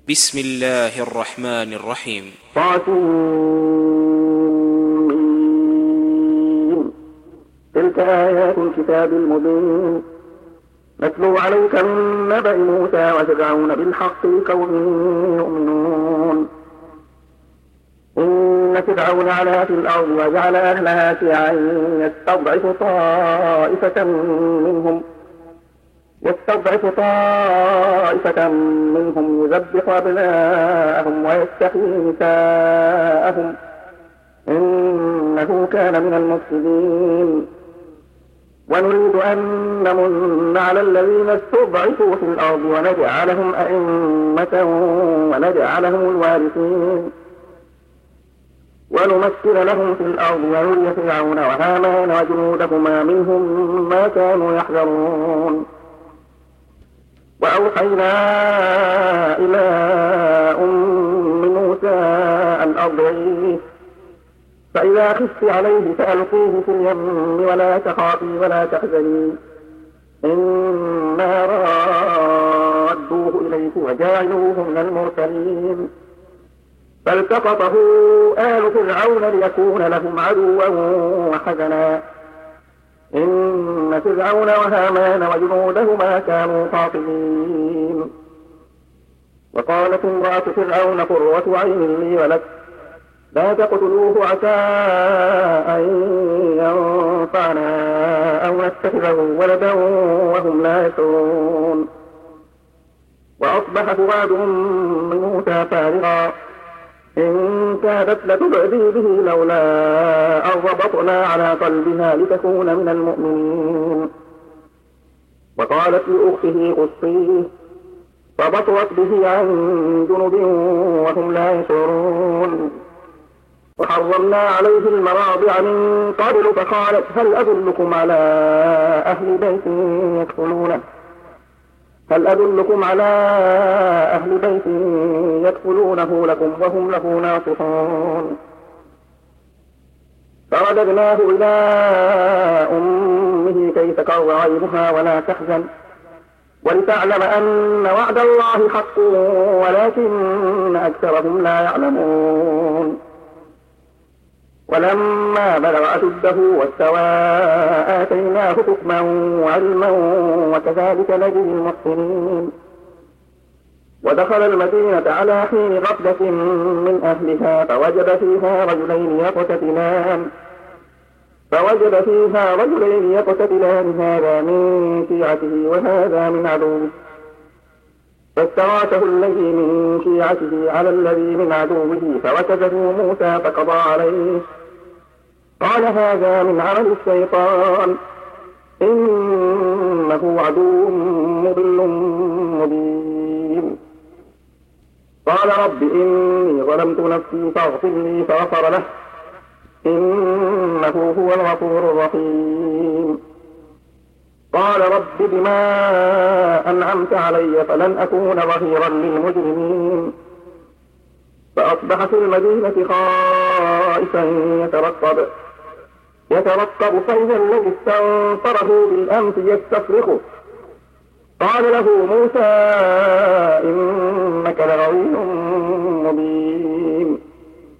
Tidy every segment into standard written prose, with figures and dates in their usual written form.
بسم الله الرحمن الرحيم. تلك آيات الكتاب المبين نتلو عليك من نبأ موسى وفرعون بالحق لقوم يؤمنون. إن فرعون علا في الأرض وجعل أهلها شيعا يستضعف طائفة منهم يذبح أبناءهم ويستحيي نساءهم إنه كان من المفسدين. ونريد أن نمن على الذين استضعفوا في الأرض ونجعلهم أئمة ونجعلهم الوارثين ونمثل لهم في الأرض ونري فرعون وهامان وجنودهما منهم ما كانوا يحذرون. وأوحينا إلى أم موسى أن أرضعيه فإذا خفت عليه فألقيه في اليم ولا تخافي ولا تحزني إنا رادوه إليك وجاعلوه من المرسلين. فالتقطه آل فرعون ليكون لهم عدوا وحزنا إن فرعون وهامان وجنودهما كانوا خاطئين. وقالت امرأة فرعون قرة عين لي ولك لا تقتلوه عسى أن ينفعنا أو نتخذه ولدا وهم لا يشعرون. وأصبح فؤاد من موسى فارغا إن كادت لتبدي به لولا أن ربطنا على قلبها لتكون من المؤمنين. وقالت لأخته قصيه فبصرت به عن جنب وهم لا يشعرون. وحرمنا عليه المراضع من قبل فقالت هل أدلكم على أهل بيت يكفلونه لكم وهم له ناصحون. فرددناه إلى أمه كي تقر عينها ولا تحزن ولتعلم أن وعد الله حق ولكن أكثرهم لا يعلمون. ولما بلغ أشده واستوى آتيناه حكما وعلما وكذلك نجزي المحسنين. ودخل المدينة على حين غفلة من أهلها فوجد فيها رجلين يقتتلان هذا من شيعته وهذا من عدوه فاستغاثه الذي من شيعته على الذي من عدوه فوكزه موسى فقضى عليه قال هذا من عمل الشيطان إنه عدو مضل مبين. قال رب إني ظلمت نفسي فاغفر لي فغفر له إنه هو الغفور الرحيم. قال رب بما أنعمت علي فلن أكون ظهيرا للمجرمين. فأصبح في المدينة خائفا يترقب فإذا الذي استنصره بالأمس يستصرخه قال له موسى إنك لغوي مبين.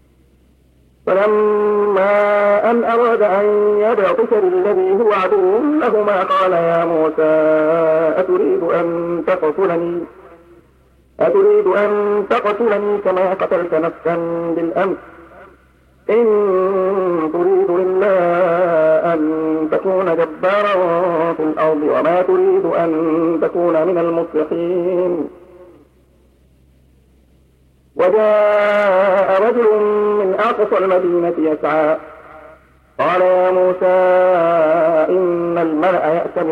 فلما أن أراد أن يبطش بالذي هو عدو لهما قال يا موسى أتريد أن تقتلني كما قتلت نفسا بالأمس إن تريد إلا أن تكون جبارا في الأرض وما تريد أن تكون من المصلحين. وجاء رجل من أقصى المدينة يسعى قال يا موسى إن الملأ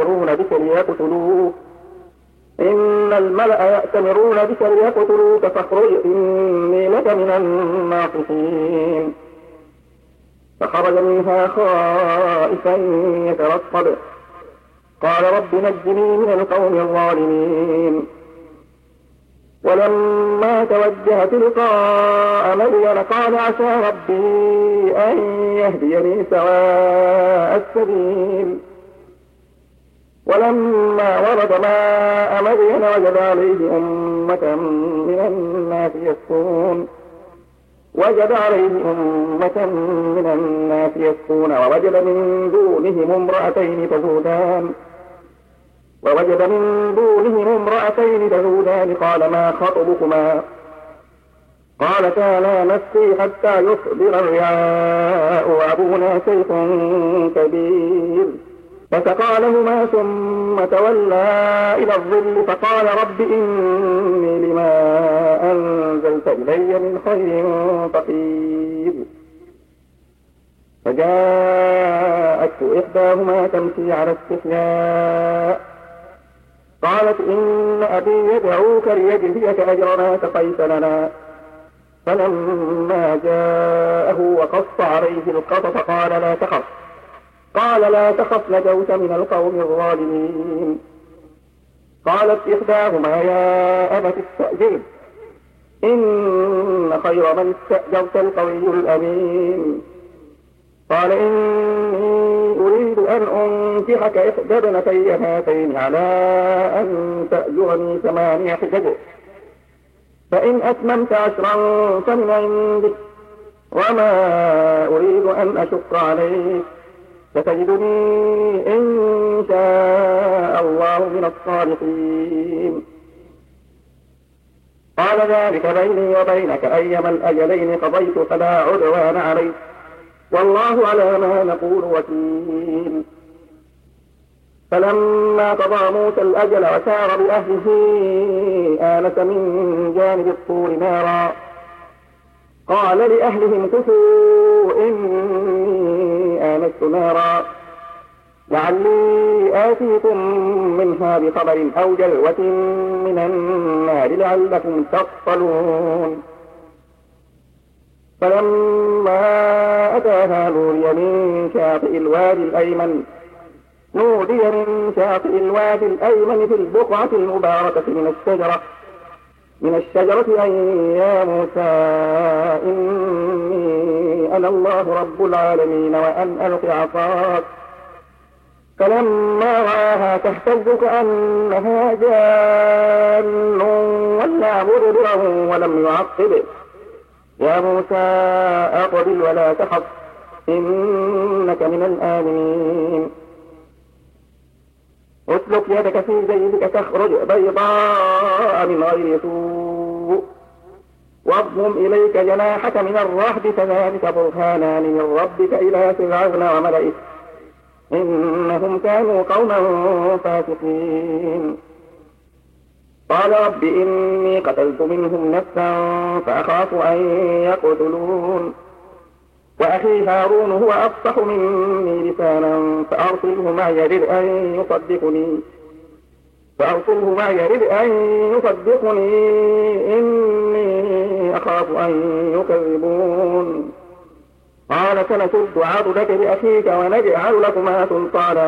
يأتمرون بك ليقتلوك فاخرج إني لك من الناصحين. فخرج منها خائفا يترقب قال رب نجني من القوم الظالمين. ولما توجه تلقاء مدين قال عسى ربي أن يهديني سواء السبيل. ولما ورد ماء مدين وجد عليه أمة من الناس يسكون وجد عليه أمة من الناس يسكون ووجد من دونهم امرأتين تذودان قال ما خطبكما قالتا لا نسقي حتى يصدر الرعاء وأبونا شيخ كبير فسقى لهما ثم تولى إلى الظل فقال رب إني لما أنزلت إلي من خير فقير فجاءته إحداهما تمشي على استحياء قالت إن أبي يدعوك ليجزيك أجر ما سقيت لنا فلما جاءه وقص عليه القصص قال لا تخف نجوت من القوم الظالمين قالت إحداهما يا أبت استأجره إن خير من استأجرت القوي الأمين قال إني أريد أن أنكحك إحدى ابنتي هاتين على أن تأجرني 8 حجج فإن أتممت 10 فمن عندك وما أريد أن أشق عليك ستجدني إن شاء الله من الصالحين قال ذلك بيني وبينك أيما الأجلين قضيت فلا عدوان علي والله على ما نقول وكيل فلما قضى موسى الأجل وسار بأهله آنس من جانب الطور نارا قال لأهلهم كثوا إني آنست نارا لعلي آتيكم منها بخبر أو جلوة من النار لعلكم تصطلون فلما أتاها نودي من شاطئ الوادي الأيمن في البقعة المباركة من الشجرة أن يا موسى إني أنا الله رب العالمين وأن ألق عصاك فلما رآها تهتز كأنها جان ولا مدبرا ولم يعقب يا موسى أقبل ولا تخف إنك من الآمنين اسلك يدك في جيبك تخرج بيضاء من غير سوء واضم إليك جناحك من الرهب فذلك برهانان من ربك إلى فرعون وملئه إنهم كانوا قوما فاسقين قال رب إني قتلت منهم نفسا فأخاف أن يقتلون وأخي هارون هو أفصح مني لسانا فأرسله معي يرد أن يصدقني إني أخاف أن يكذبون قال سنشد عضدك بأخيك ونجعل لكما سلطانا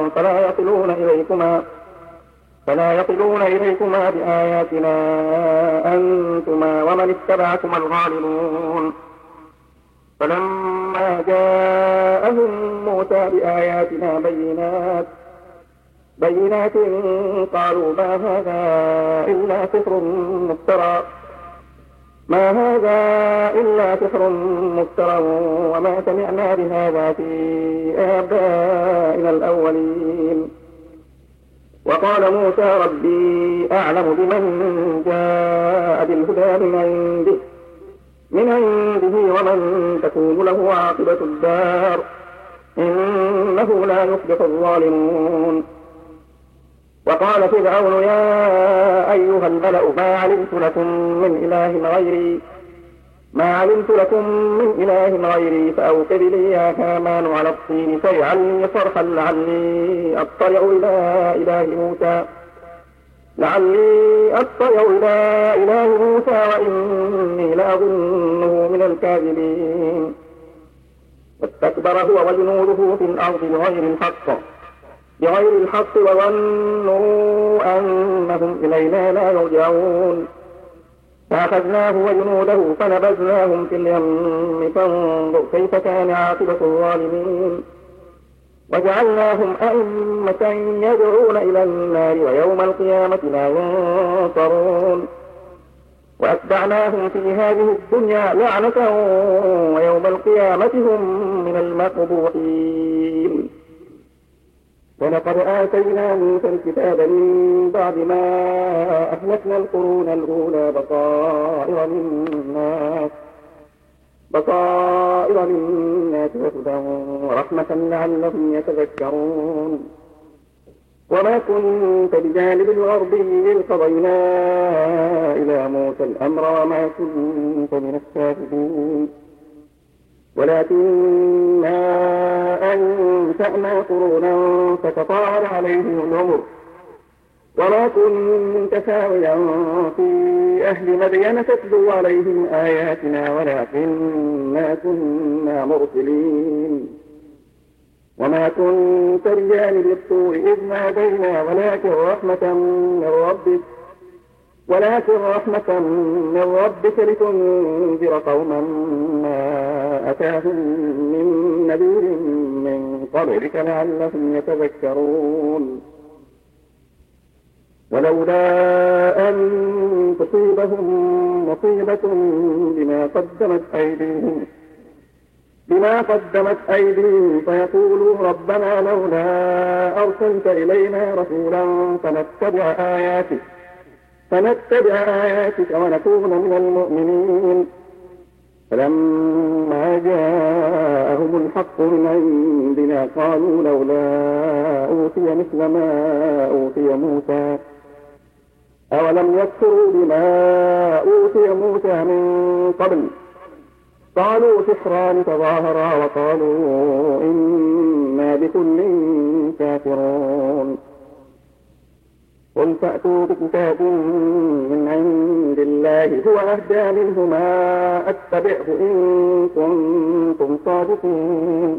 فلا يصلون إليكما بآياتنا أنتما ومن اتبعكما الغالبون فلما جاءهم موسى بآياتنا بينات قالوا ما هذا إلا سحر مفترى وما سمعنا بهذا في آبائنا الأولين وقال موسى ربي أعلم بمن جاء بالهدى من عنده ومن تكون له عاقبة الدار إنه لا يفلح الظالمون وقال فرعون يا أيها الملأ ما علمت لكم من إله غيري فأوقد لي يا هامان على الطين فاجعل لي صرحا لعلي أطلع إلى إله موسى وإني لأظنه من الكاذبين فاستكبر هو وجنوده في الأرض بغير الحق وظنوا أنهم إلينا لا يرجعون فأخذناه وجنوده فنبذناهم في اليم فانظر كيف كان عاقبة الظالمين وجعلناهم أئمة يدعون إلى النار ويوم القيامة لا ينصرون وأتبعناهم في هذه الدنيا لعنة ويوم القيامة هم من المقبوحين. ولقد آتينا موسى الكتاب من بعد ما أهلكنا القرون الأولى بصائر للناس وهدى ورحمة لعلهم يتذكرون. وما كنت بجانب الغربي إذ قضينا إلى موسى الأمر وما كنت من الشاهدين ولكننا أنشأنا قرونا فتطاول عليهم العمر وما كنت ساويا في أهل مدين تتلو عليهم آياتنا ولكننا كنا مرسلين. وما كنت بجانب الطور إذ نادينا ولكن رحمة من ربك لتنذر قوما ما أتاهم من نذير من قبلك لعلهم يتذكرون. ولولا أن تصيبهم مصيبة بما قدمت أيديهم فيقولوا ربنا لولا أرسلت إلينا رسولا فنتبع آياتك ونكون من المؤمنين. فلما جاءهم الحق من عندنا قالوا لولا أوتي مثل ما أوتي موسى أولم يكفروا بما أوتي موسى من قبل قالوا سحران تظاهرا وقالوا إنا بكل كافرون. قل فأتوا بكتاب من عند الله هو أهدى منهما أتبعه إن كنتم صادقين.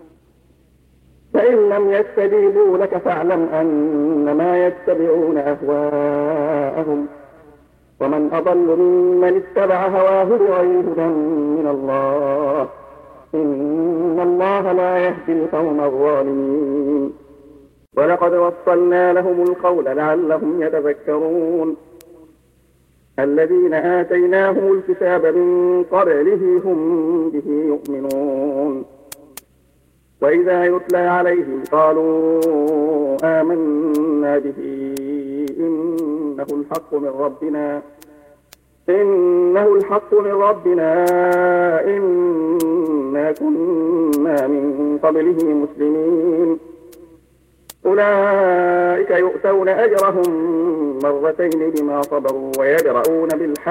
فإن لم يستجيبوا لك فاعلم أنما يتبعون أهواءهم ومن أضل ممن اتبع هواه بغير هدى من الله إن الله لا يهدي القوم الظالمين. ولقد وصلنا لهم القول لعلهم يتذكرون. الذين آتيناهم الكتاب من قبله هم به يؤمنون. وإذا يتلى عليهم قالوا آمنا به إنه الحق من ربنا إنا كنا من قبله مسلمين. أولئك يؤتون أجرهم مرتين بما صبروا ويدرؤون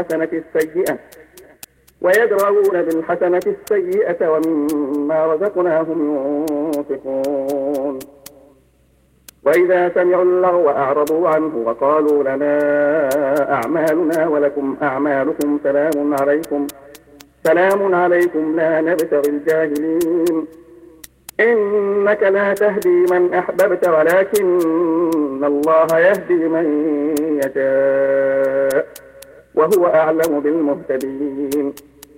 بالحسنة السيئة ومما رزقناهم ينفقون. وإذا سمعوا اللغو أعرضوا عنه وقالوا لنا أعمالنا ولكم أعمالكم سلام عليكم لا نبتغي الجاهلين. إنك لا تهدي من أحببت ولكن الله يهدي من يشاء وهو أعلم بالمهتدين.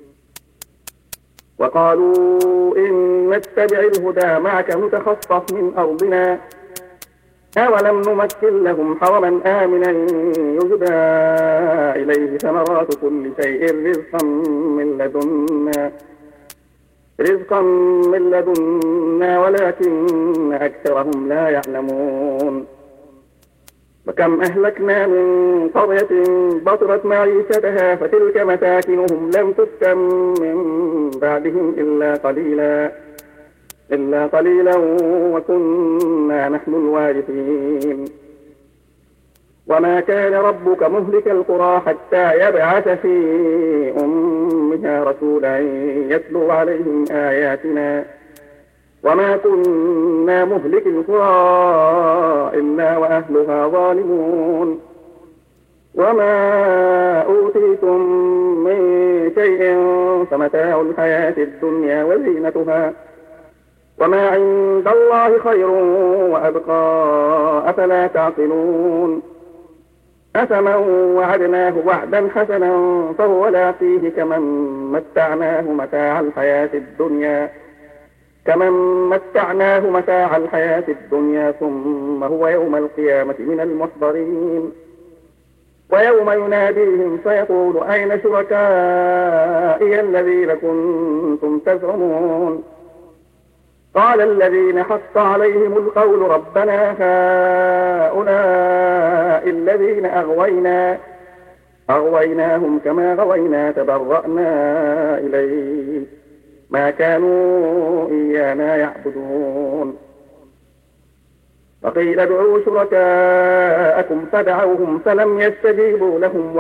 وقالوا إن نتبع الهدى معك نتخطف من أرضنا أولم نمكن لهم حرما آمنا يجبى إليه ثمرات كل شيء رزقا من لدنا ولكن أكثرهم لا يعلمون. وكم أهلكنا من قرية بطرت معيشتها فتلك مساكنهم لم تسكن من بعدهم إلا قليلا وكنا نحن الوارثين. وما كان ربك مهلك القرى حتى يبعث في أمها رسولا يتلو عليهم آياتنا وما كنا مهلك القرى إلا وأهلها ظالمون. وما أوتيتم من شيء فمتاع الحياة الدنيا وزينتها وما عند الله خير وأبقى أفلا تعقلون. أفمن وعدناه وعدا حسنا فهو لاقيه كمن متعناه متاع الحياة الدنيا ثم هو يوم القيامة من المحضرين. ويوم يناديهم فيقول أين شركائي الذين كنتم تزعمون قال الذين حق عليهم القول ربنا هؤلاء الذين أغويناهم كما غوينا تبرأنا إليه ما كانوا إيانا يعبدون فقيل ادعوا شركاءكم فدعوهم فلم يستجيبوا لهم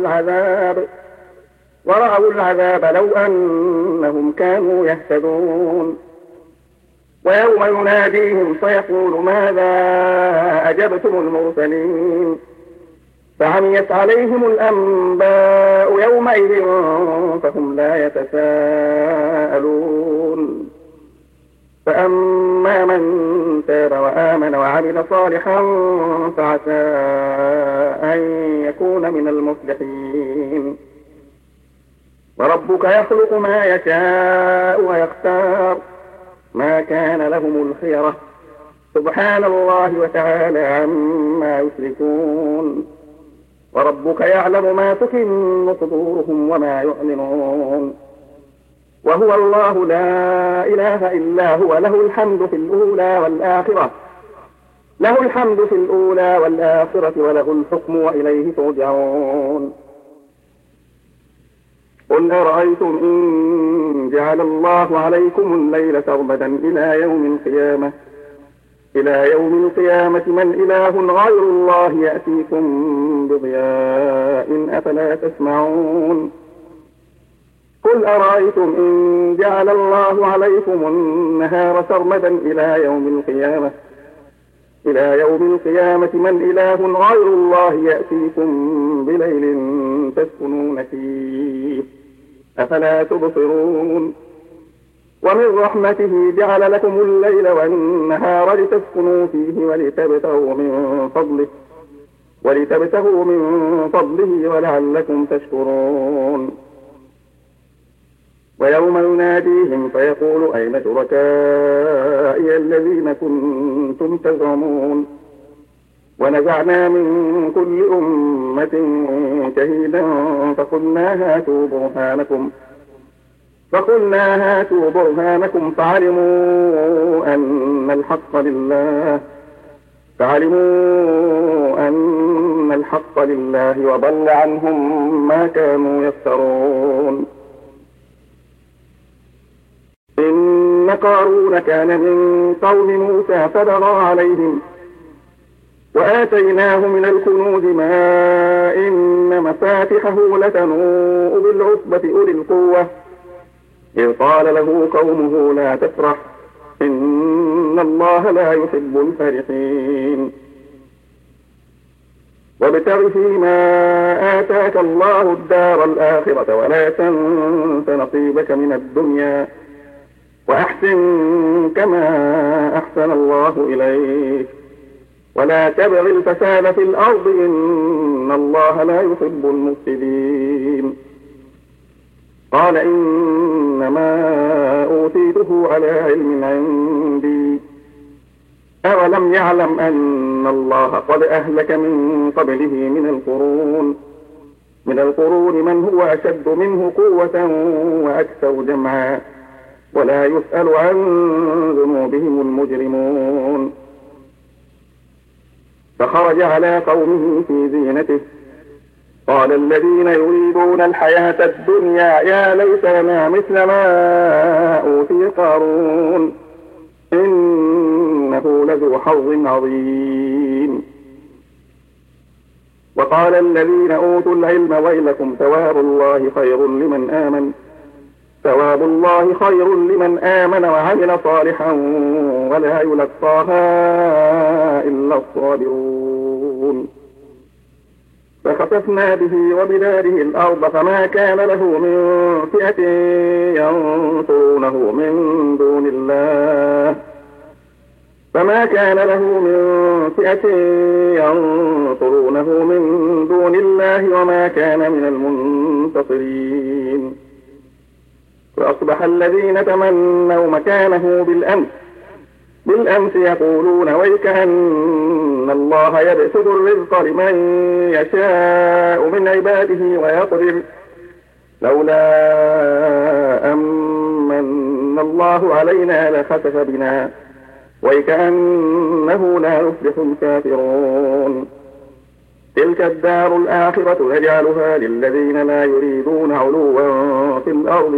ورأوا العذاب لو أنهم كانوا يهتدون ويوم يناديهم فيقول ماذا أجبتم المرسلين فعميت عليهم الأنباء يومئذ فهم لا يتساءلون فأما من تاب وآمن وعمل صالحا فعسى أن يكون من المفلحين وربك يخلق ما يشاء ويختار ما كان لهم الخيرة سبحان الله وتعالى عما يشركون وربك يعلم ما تكن صدورهم وما يعلنون وهو الله لا إله إلا هو له الحمد في الأولى والآخرة وله الحكم وإليه ترجعون قل أرأيتم إن جعل الله عليكم الليل سرمدا إلى يوم القيامة من إله غير الله يأتيكم بضياء أفلا تسمعون قل أرأيتم إن جعل الله عليكم النهار سرمدا إلى يوم القيامة من إله غير الله يأتيكم بليل تسكنون فيه أفلا تبصرون ومن رحمته جعل لكم الليل والنهار لتسكنوا فيه ولتبتغوا من فضله ولعلكم تشكرون ويوم يناديهم فيقول أين شركائي الذين كنتم تزعمون ونزعنا من كل أمة شهيدا فقلنا هاتوا برهانكم فعلموا أن الحق لله وضل عنهم ما كانوا يفترون إن قارون كان من قوم موسى فبغى عليهم وآتيناه من الكنوز ما إن مفاتحه لتنوء بالعصبة أولي القوة إذ قال له قومه لا تفرح إن الله لا يحب الفرحين وابتغ فيما آتاك الله الدار الآخرة ولا تنس نصيبك من الدنيا وأحسن كما أحسن الله إليك ولا تبغ الفساد في الأرض إن الله لا يحب المفسدين قال إنما أوتيته على علم عندي أولم يعلم أن الله قد أهلك من قبله من القرون من هو أشد منه قوة وأكثر جمعا ولا يسأل عن ذنوبهم المجرمون فخرج على قومه في زينته قال الذين يريدون الحياة الدنيا يا ليت لنا مثل ما أوتي قارون إنه لذو حظ عظيم وقال الذين أوتوا العلم ويلكم ثواب الله خير لمن آمن وعمل صالحا ولا يلقاها إلا الصابرون فخسفنا به وبداره الأرض فما كان له من فئة ينصرونه من دون الله وما كان من المنتصرين فأصبح الذين تمنوا مكانه بالأمس يقولون ويك أن إن الله يبسط الرزق لمن يشاء من عباده ويقدر لولا أمن الله علينا لخسف بنا وكأنه لا يفلح الكافرون تلك الدار الآخرة نجعلها للذين لا يريدون علوا في الأرض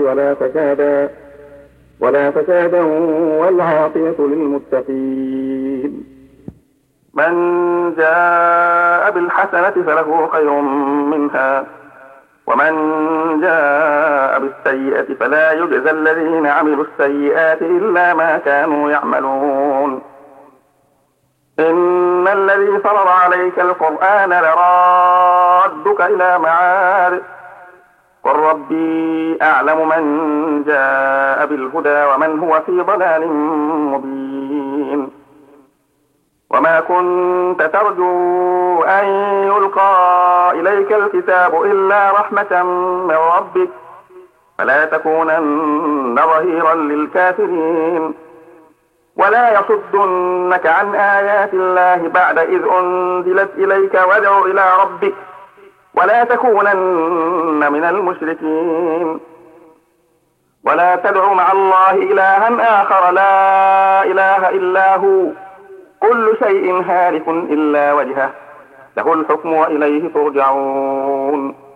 ولا فسادا والعاقبة للمتقين من جاء بالحسنة فله خير منها ومن جاء بالسيئة فلا يجزى الذين عملوا السيئات إلا ما كانوا يعملون إن الذي فرض عليك القرآن لرادك إلى معاد قل ربي أعلم من جاء بالهدى ومن هو في ضلال مبين وما كنت ترجو أن يلقى إليك الكتاب إلا رحمة من ربك فلا تكونن ظهيرا للكافرين ولا يصدنك عن آيات الله بعد إذ أنزلت إليك وادع إلى ربك ولا تكونن من المشركين ولا تدع مع الله إلها آخر لا إله إلا هو كل شيء هالك إلا وجهه له الحكم وإليه ترجعون